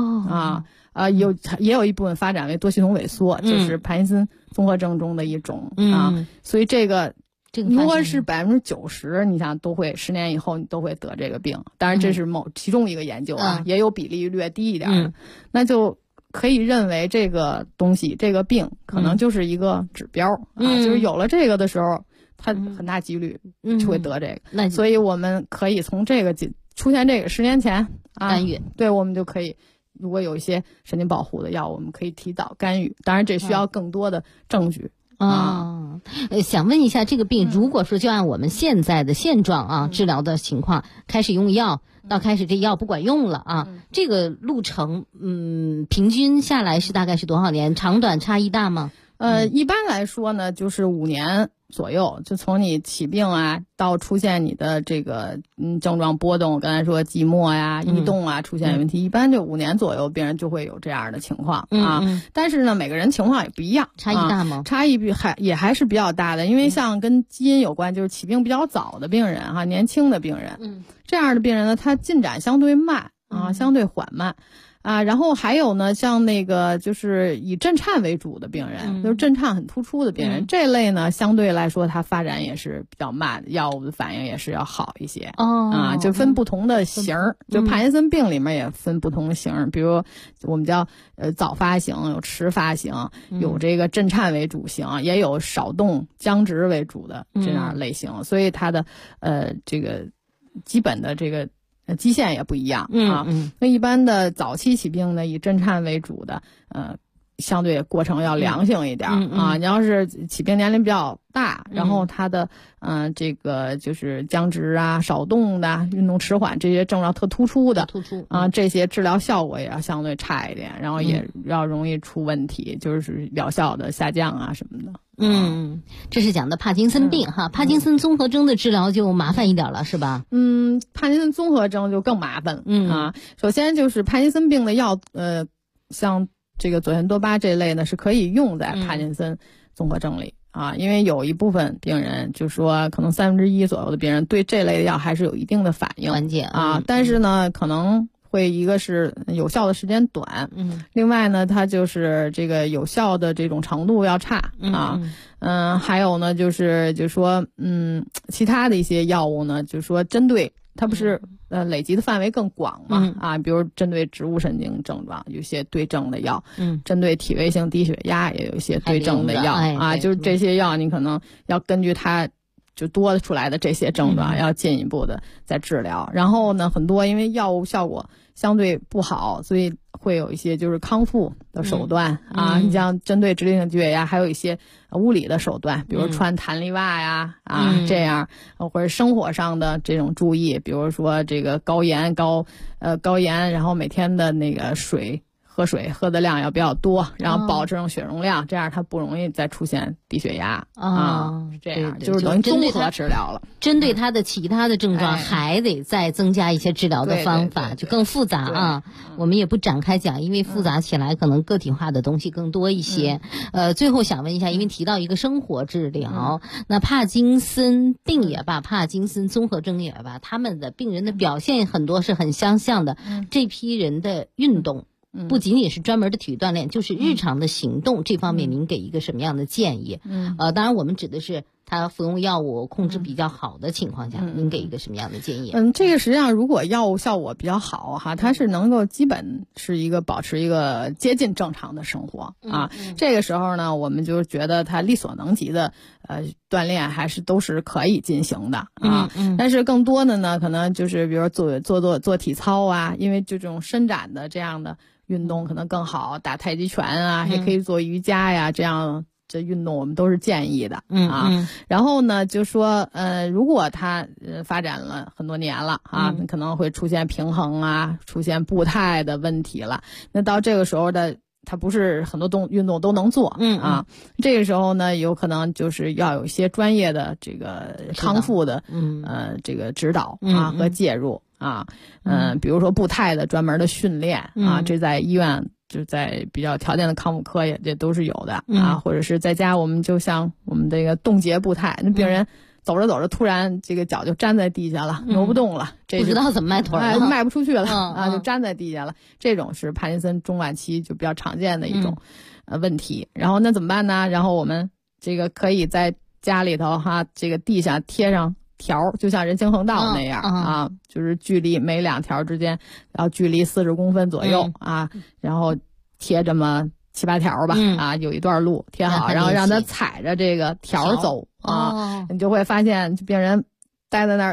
也有一部分发展为多系统萎缩，就是帕金森综合征中的一种所以这个如果是90%，你想都会10年以后你都会得这个病。当然这是其中一个研究也有比例略低一点的那就可以认为这个东西这个病可能就是一个指标就是有了这个的时候，它很大几率就会得这个所以我们可以从这个出现这个10年前干预对，我们就可以如果有一些神经保护的药，我们可以提早干预，当然这需要更多的证据。 想问一下，这个病如果说就按我们现在的现状啊，治疗的情况，开始用药到开始这药不管用了啊，这个路程平均下来是大概是多少年？长短差异大吗？ 一般来说呢，就是5年左右，就从你起病啊到出现你的这个症状波动，我刚才说寂寞呀、移动啊出现问题，一般就5年左右，病人就会有这样的情况啊。但是呢，每个人情况也不一样， 差异大吗？ 差异还是比较大的，因为像跟基因有关，就是起病比较早的病人哈，年轻的病人，这样的病人呢，他进展相对慢啊，相对缓慢。然后还有呢，像那个就是以震颤为主的病人，就是震颤很突出的病人，这类呢相对来说它发展也是比较慢，药物的反应也是要好一些。就分不同的型儿，就帕金森病里面也分不同的型儿，比如我们叫早发型，有迟发型，有这个震颤为主型，也有少动僵直为主的这样类型，所以它的这个基本的这个基线也不一样啊。那一般的早期起病呢，以震颤为主的，相对过程要良性一点啊。你要是起病年龄比较大，然后他的这个就是僵直啊、少动的、运动迟缓这些症状特突出的这些治疗效果也要相对差一点，然后也要容易出问题，就是疗效的下降啊什么的。 这是讲的帕金森病哈，帕金森综合征的治疗就麻烦一点了，是吧？ 帕金森综合征就更麻烦了首先就是帕金森病的药，像这个左旋多巴这类呢是可以用在帕金森综合征里因为有一部分病人就说可能1/3左右的病人对这类的药还是有一定的反应缓解但是呢可能会一个是有效的时间短，另外呢它就是这个有效的这种程度要差还有呢就是说其他的一些药物呢就是说针对它不是累积的范围更广嘛比如针对植物神经症状有些对症的药，针对体位性低血压也有一些对症的药就是这些药你可能要根据它就多出来的这些症状要进一步的再治疗。然后呢很多因为药物效果相对不好，所以会有一些就是康复的手段你像针对直立性低血压还有一些物理的手段，比如穿弹力袜呀这样，或者生活上的这种注意，比如说这个高盐，然后每天的那个喝水喝的量要比较多，然后保持血容量，这样它不容易再出现低血压这样就是等于综合治疗了。 针对它的其他的症状还得再增加一些治疗的方法，就更复杂我们也不展开讲，因为复杂起来可能个体化的东西更多一些。最后想问一下，因为提到一个生活治疗，那帕金森病也罢，帕金森综合征也罢，他们的病人的表现很多是很相像的。这批人的运动不仅仅是专门的体育锻炼，就是日常的行动这方面，您给一个什么样的建议？当然我们指的是他服用药物控制比较好的情况下，您给一个什么样的建议？ 这个实际上如果药物效果比较好它是能够基本是一个保持一个接近正常的生活这个时候呢，我们就觉得他力所能及的锻炼还是都是可以进行的但是更多的呢，可能就是比如做体操因为这种伸展的这样的运动可能更好，打太极拳也可以做瑜伽这样这运动我们都是建议的然后呢就说如果它发展了很多年了可能会出现平衡出现步态的问题了，那到这个时候的它不是很多运动都能做这个时候呢有可能就是要有一些专业的这个康复的这个指导和介入比如说步态的专门的训练这在医院就是在比较条件的康复科也都是有的或者是在家我们就像我们这个冻结步态，那病人走着走着突然这个脚就粘在地下了，挪不动了，这不知道怎么迈腿了， 迈不出去了就粘在地下了，这种是帕金森中晚期就比较常见的一种问题。然后那怎么办呢？然后我们这个可以在家里头这个地下贴上条，就像人行横道那样就是距离每2条之间要距离40公分左右然后贴这么7、8条吧有一段路贴好，然后让他踩着这个条走你就会发现病人待在那儿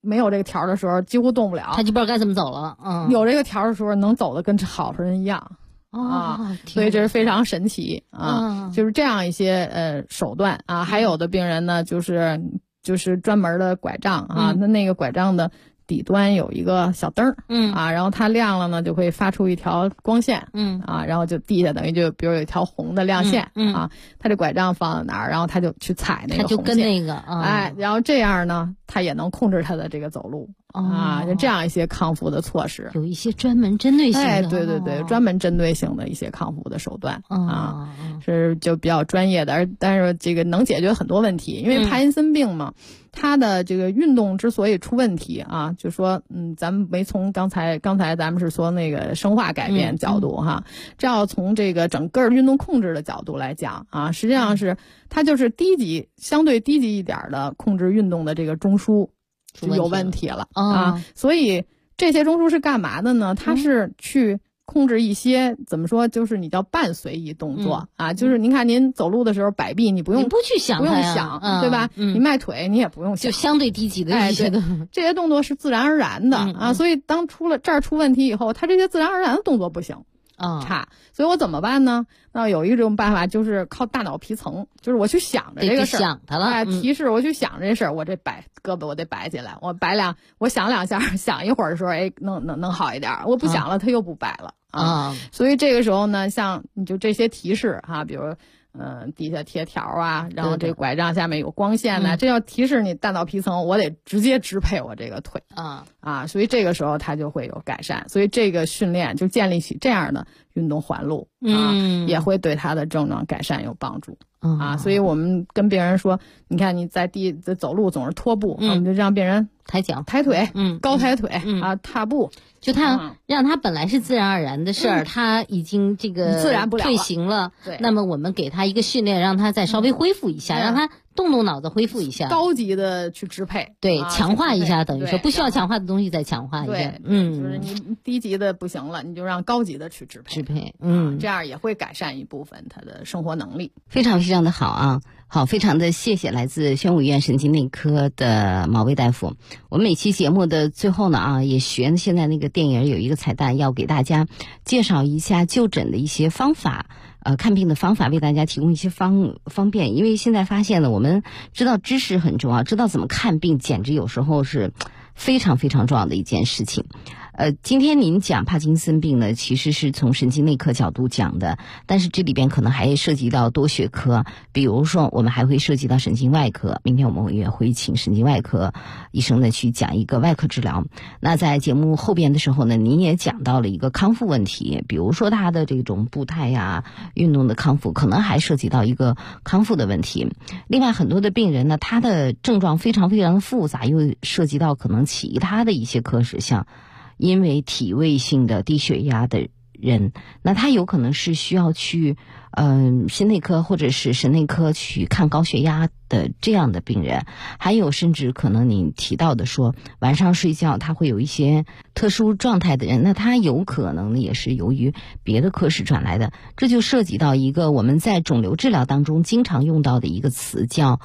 没有这个条的时候几乎动不了， 他就不知道该怎么走了。 有这个条的时候能走得跟好人一样。所以这是非常神奇啊，就是这样一些手段啊。还有的病人呢，就是专门的拐杖啊，那个拐杖的底端有一个小灯然后它亮了呢，就会发出一条光线然后就地下等于就比如有一条红的亮线它这拐杖放在哪儿，然后他就去踩那个红线，他就跟那个然后这样呢，他也能控制他的这个走路。就这样一些康复的措施， 有一些专门针对性的， 对，专门针对性的一些康复的手段是就比较专业的，但是这个能解决很多问题，因为帕金森病嘛，它的这个运动之所以出问题就说咱们没从刚才咱们是说那个生化改变角度这要从这个整个运动控制的角度来讲实际上是它就是相对低级一点的控制运动的这个中枢就有问题了所以这些中枢是干嘛的呢？它是去控制一些怎么说，就是你叫半随意动作就是您看您走路的时候摆臂，你不去想对吧？你迈腿你也不用想， 就相对低级的一些的这些动作是自然而然的所以当这儿出问题以后，它这些自然而然的动作不行差，所以我怎么办呢？那有一种办法就是靠大脑皮层，就是我去想着这个事儿， 想它了提示我去想着这事儿，我这胳膊我得摆起来，我想两下，想一会儿的时候，能好一点，我不想了，它又不摆了所以这个时候呢，像你就这些提示比如底下贴条然后这拐杖下面有光线这要提示你大脑皮层，我得直接支配我这个腿所以这个时候它就会有改善。所以这个训练就建立起这样的运动环路也会对他的症状改善有帮助所以我们跟病人说，你看你在走路总是拖步我们就让病人抬脚抬腿高抬腿踏步， 就他让他本来是自然而然的事儿他已经这个自然不了退行了那么我们给他一个训练，让他再稍微恢复一下让他动脑子恢复一下， 高级的去支配对强化一下，等于说不需要强化的东西再强化一下就是你低级的不行了，你就让高级的去支配这样也会改善一部分他的生活能力。 非常非常的好好，非常的谢谢来自宣武医院神经内科的毛卫大夫。我们每期节目的最后呢也学现在那个电影有一个彩蛋，要给大家介绍一下就诊的一些方法看病的方法，为大家提供一些方便。因为现在发现了，我们知道知识很重要，知道怎么看病简直有时候是非常非常重要的一件事情。今天您讲帕金森病呢，其实是从神经内科角度讲的，但是这里边可能还涉及到多学科，比如说我们还会涉及到神经外科，明天我们也会请神经外科医生呢去讲一个外科治疗。那在节目后边的时候呢，您也讲到了一个康复问题，比如说他的这种步态运动的康复，可能还涉及到一个康复的问题。另外很多的病人呢，他的症状非常非常复杂，又涉及到可能其他的一些科室，像因为体位性的低血压的人，那他有可能是需要去心内科或者是神内科去看高血压的这样的病人，还有甚至可能你提到的说晚上睡觉他会有一些特殊状态的人，那他有可能也是由于别的科室转来的。这就涉及到一个我们在肿瘤治疗当中经常用到的一个词，叫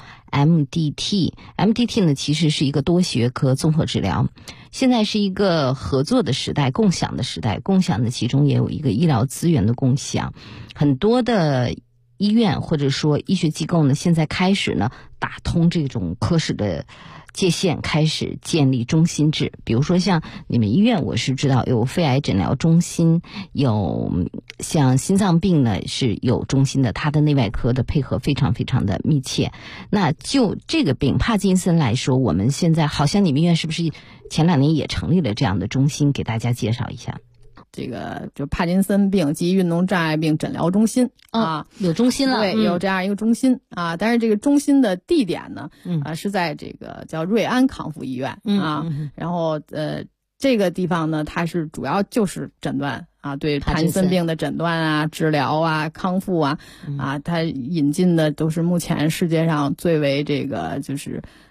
MDT 呢其实是一个多学科综合治疗。现在是一个合作的时代，共享的时代，共享的其中也有一个医疗资源的共享。很多的医院或者说医学机构呢，现在开始呢打通这种科室的界限，开始建立中心制。比如说像你们医院，我是知道有肺癌诊疗中心，有像心脏病呢是有中心的，它的内外科的配合非常非常的密切。那就这个病帕金森来说，我们现在好像你们医院是不是前2年也成立了这样的中心，给大家介绍一下。 这个就帕金森病及运动障碍病诊疗中心有中心了， 对，有这样一个中心但是这个中心的地点呢是在这个叫瑞安康复医院然后这个地方呢，它是主要就是诊断对帕金森病的诊断治疗康复它引进的都是目前世界上最为这个就是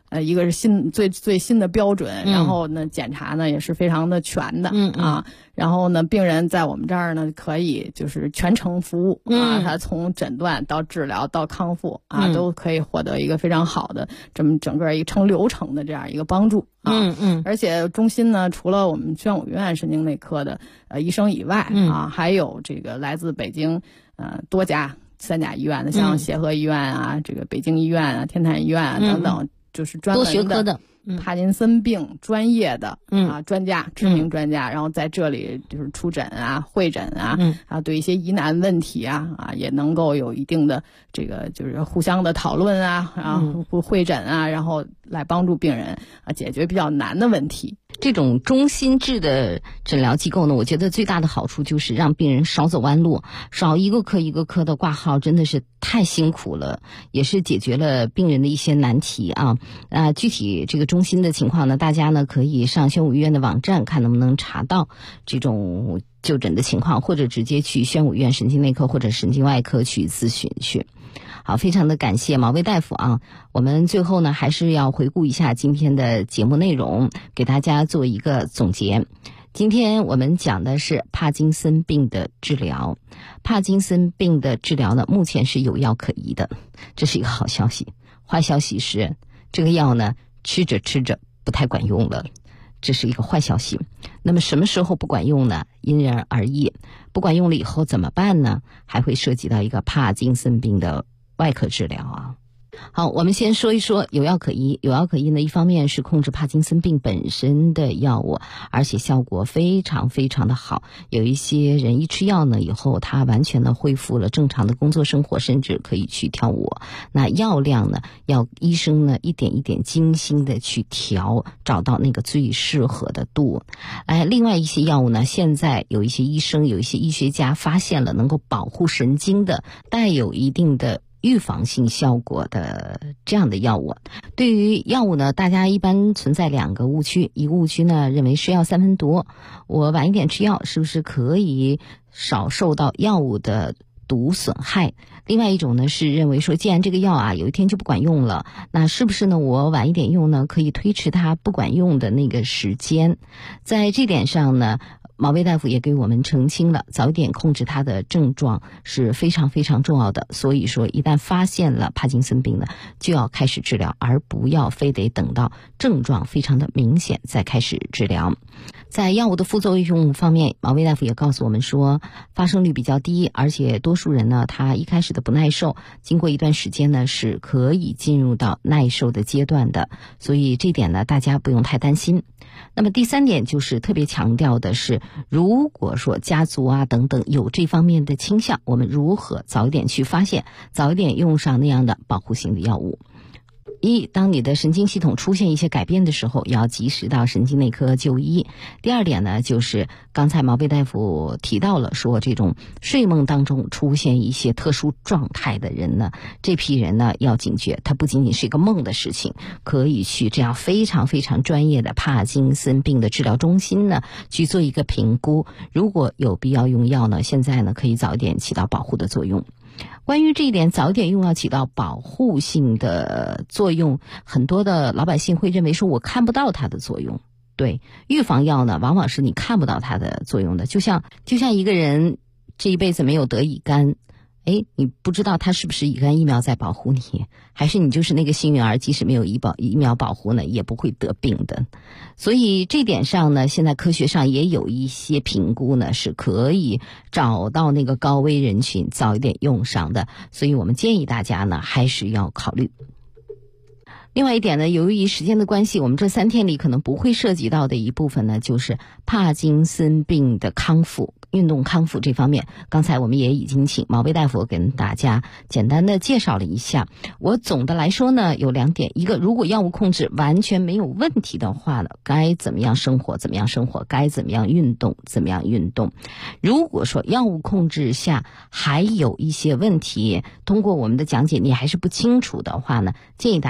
一个是最新的标准，然后呢检查呢也是非常的全的然后呢病人在我们这儿呢可以就是全程服务他从诊断到治疗到康复都可以获得一个非常好的这么整个一个成流程的这样一个帮助而且中心呢除了我们宣武医院神经内科的医生以外还有这个来自北京多家3甲医院的，像协和医院这个北京医院天坛医院等等，就是专门的多学科的帕金森病专业的专家，知名专家，然后在这里就是出诊会诊对一些疑难问题也能够有一定的这个就是互相的讨论会诊然后来帮助病人解决比较难的问题。 这种中心制的诊疗机构呢，我觉得最大的好处就是让病人少走弯路，少一个科一个科的挂号，真的是太辛苦了，也是解决了病人的一些难题具体这个中心的情况呢，大家呢可以上宣武医院的网站看能不能查到这种就诊的情况，或者直接去宣武医院神经内科或者神经外科去咨询去。好，非常的感谢毛卫大夫我们最后呢还是要回顾一下今天的节目内容，给大家做一个总结。今天我们讲的是帕金森病的治疗。帕金森病的治疗呢，目前是有药可医的，这是一个好消息。坏消息是这个药呢吃着不太管用了，这是一个坏消息。那么什么时候不管用呢？因人而异。不管用了以后怎么办呢？还会涉及到一个帕金森病的外科治疗好，我们先说一说有药可医。有药可医呢，一方面是控制帕金森病本身的药物，而且效果非常非常的好。有一些人一吃药呢以后，他完全的恢复了正常的工作生活，甚至可以去跳舞。那药量呢，要医生呢一点一点精心的去调，找到那个最适合的度。另外一些药物呢，现在有一些医生有一些医学家发现了能够保护神经的，带有一定的预防性效果的这样的药物。对于药物呢，大家一般存在2个误区。一个误区呢，认为是药三分毒，我晚一点吃药是不是可以少受到药物的毒损害？另外一种呢，是认为说既然这个药有一天就不管用了，那是不是呢我晚一点用呢，可以推迟它不管用的那个时间。在这点上呢，毛卫大夫也给我们澄清了，早一点控制他的症状是非常非常重要的。所以说一旦发现了帕金森病呢，就要开始治疗，而不要非得等到症状非常的明显再开始治疗。在药物的副作用方面，毛卫大夫也告诉我们说发生率比较低，而且多数人呢他一开始的不耐受，经过一段时间呢是可以进入到耐受的阶段的，所以这点呢大家不用太担心。那么第3点就是特别强调的是，如果说家族等等有这方面的倾向，我们如何早一点去发现，早一点用上那样的保护性的药物。当你的神经系统出现一些改变的时候，要及时到神经内科就医。第2点呢，就是刚才毛卫大夫提到了说，这种睡梦当中出现一些特殊状态的人呢，这批人呢要警觉，它不仅仅是一个梦的事情，可以去这样非常非常专业的帕金森病的治疗中心呢去做一个评估。如果有必要用药呢，现在呢可以早一点起到保护的作用。关于这一点，早一点用药起到保护性的作用，很多的老百姓会认为说我看不到它的作用。对，预防药呢往往是你看不到它的作用的，就像一个人这一辈子没有得乙肝，你不知道他是不是乙肝疫苗在保护你，还是你就是那个幸运儿，即使没有疫苗保护呢也不会得病的。所以这点上呢，现在科学上也有一些评估呢是可以找到那个高危人群早一点用上的，所以我们建议大家呢还是要考虑。另外一点呢，由于时间的关系，我们这3天里可能不会涉及到的一部分呢，就是帕金森病的康复、运动康复这方面。刚才我们也已经请毛卫大夫跟大家简单的介绍了一下。我总的来说呢有2点，一个，如果药物控制完全没有问题的话呢，该怎么样生活怎么样生活，该怎么样运动怎么样运动。如果说药物控制下还有一些问题，通过我们的讲解你还是不清楚的话呢，建议大家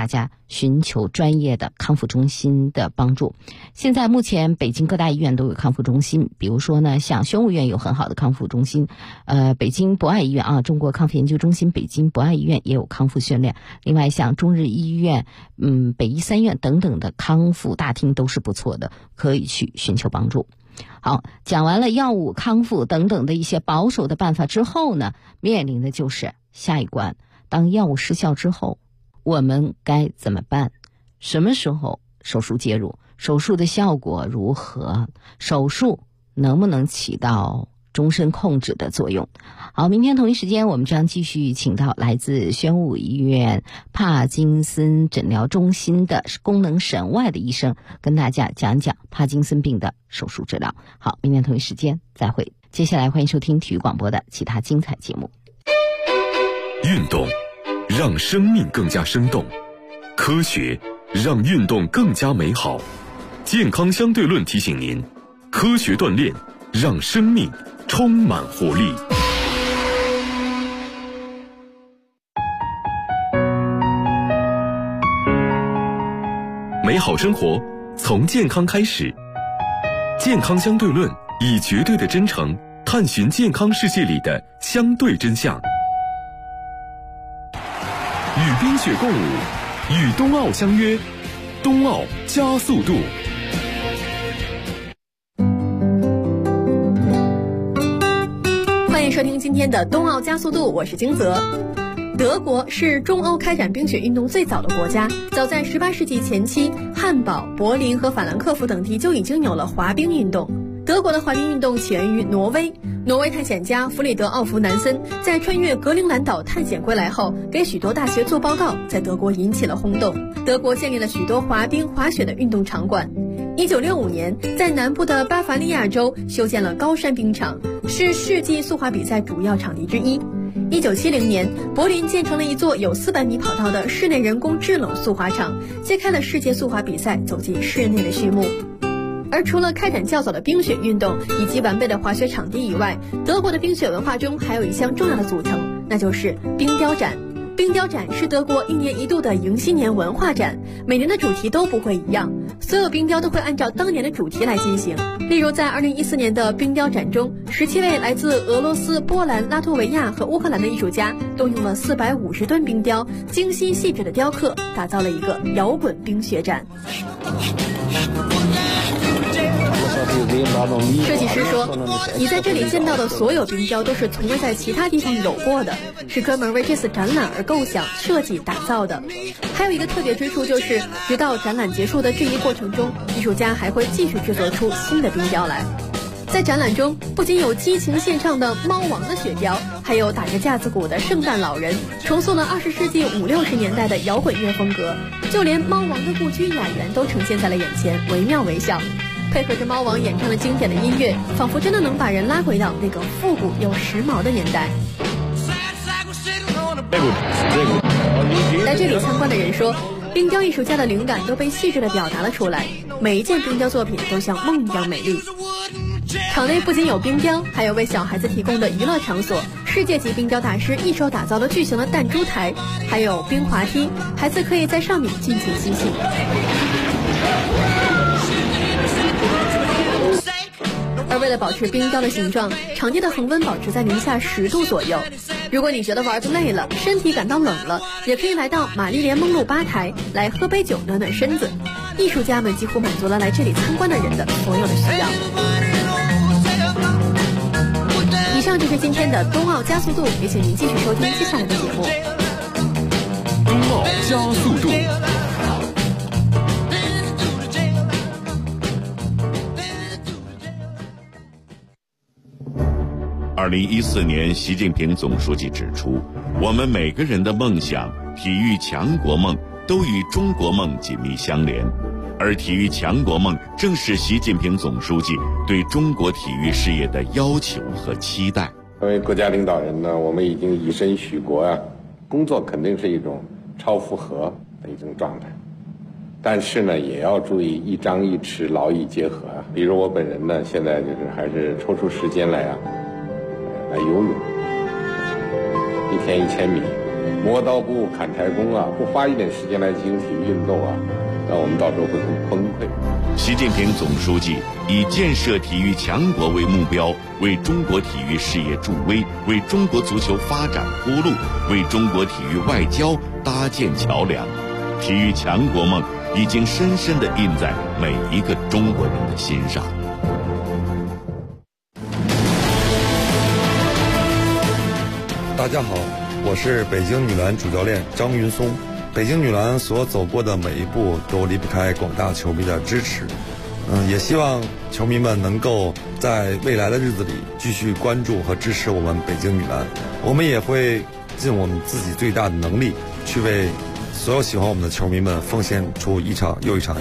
寻求专业的康复中心的帮助。现在目前北京各大医院都有康复中心，比如说呢，像宣武医院有很好的康复中心，北京博爱医院啊，中国康复研究中心北京博爱医院也有康复训练。另外像中日医院、北医三院等等的康复大厅都是不错的，可以去寻求帮助。好，讲完了药物康复等等的一些保守的办法之后呢，面临的就是下一关，当药物失效之后，我们该怎么办？什么时候手术介入？手术的效果如何？手术能不能起到终身控制的作用？好，明天同一时间我们将继续请到来自宣武医院帕金森诊疗中心的功能省外的医生，跟大家讲讲帕金森病的手术治疗。好，明天同一时间再会。接下来欢迎收听体育广播的其他精彩节目。 运动让生命更加生动，科学让运动更加美好。健康相对论提醒您，科学锻炼让生命充满活力。美好生活从健康开始，健康相对论以绝对的真诚探寻健康世界里的相对真相。与冰雪共舞，与冬奥相约，冬奥加速度。 欢迎收听今天的冬奥加速度，我是金泽。德国是中欧开展冰雪运动最早的国家，早在18世纪前期，汉堡、柏林和法兰克福等地就已经有了滑冰运动。德国的滑冰运动起源于挪威，挪威探险家弗里德奥弗南森在穿越格陵兰岛探险归来后，给许多大学做报告，在德国引起了轰动。德国建立了许多滑冰、滑雪的运动场馆。1965年，在南部的巴伐利亚州修建了高山冰场，是世纪速滑比赛主要场地之一。1970年，柏林建成了一座有400米跑道的室内人工制冷速滑场，揭开了世界速滑比赛走进室内的序幕。而除了开展较早的冰雪运动以及完备的滑雪场地以外，德国的冰雪文化中还有一项重要的组成，那就是冰雕展。冰雕展是德国1年1度的迎新年文化展，每年的主题都不会一样，所有冰雕都会按照当年的主题来进行。例如在2014年的冰雕展中，17位来自俄罗斯、波兰、拉脱维亚和乌克兰的艺术家动用了450吨冰雕，精心细致的雕刻，打造了一个摇滚冰雪展。设计师说，你在这里见到的所有冰雕都是从未在其他地方有过的，是专门为这次展览而构想、设计、打造的。还有一个特别之处就是，直到展览结束的这一过程中，艺术家还会继续制作出新的冰雕来。在展览中，不仅有激情献唱的猫王的雪雕，还有打着架子鼓的圣诞老人，重塑了20世纪50、60年代的摇滚乐风格，就连猫王的故居雅园都呈现在了眼前，惟妙惟肖。配合着猫王演唱的经典的音乐，仿佛真的能把人拉回到那个复古又时髦的年代。来这里参观的人说，冰雕艺术家的灵感都被细致地表达了出来，每一件冰雕作品都像梦一样美丽。场内不仅有冰雕，还有为小孩子提供的娱乐场所，世界级冰雕大师一手打造了巨型的弹珠台，还有冰滑梯，孩子可以在上面尽情嬉戏。而为了保持冰雕的形状，场地的恒温保持在零下10度左右。如果你觉得玩得累了，身体感到冷了，也可以来到玛丽莲梦露吧台来喝杯酒暖暖身子。艺术家们几乎满足了来这里参观的人的所有的需要。以上就是今天的冬奥加速度，也请您继续收听接下来的节目。 冬奥加速度。 2014年，习近平总书记指出，我们每个人的梦想、体育强国梦都与中国梦紧密相连，而体育强国梦正是习近平总书记对中国体育事业的要求和期待。 作为国家领导人呢，我们已经以身许国啊，工作肯定是一种超负荷的一种状态，但是呢，也要注意一张一弛，劳逸结合啊。比如我本人呢，现在就是还是抽出时间来游泳，1天1000米， 磨刀不误砍柴工啊，不花一点时间来进行体育运动啊，那我们到时候会很崩溃。 习近平总书记以建设体育强国为目标，为中国体育事业助威，为中国足球发展铺路，为中国体育外交搭建桥梁。体育强国梦已经深深地印在每一个中国人的心上。 大家好，我是北京女篮主教练张云松。北京女篮所走过的每一步都离不开广大球迷的支持，也希望球迷们能够在未来的日子里继续关注和支持我们北京女篮。我们也会尽我们自己最大的能力，去为所有喜欢我们的球迷们奉献出一场又一场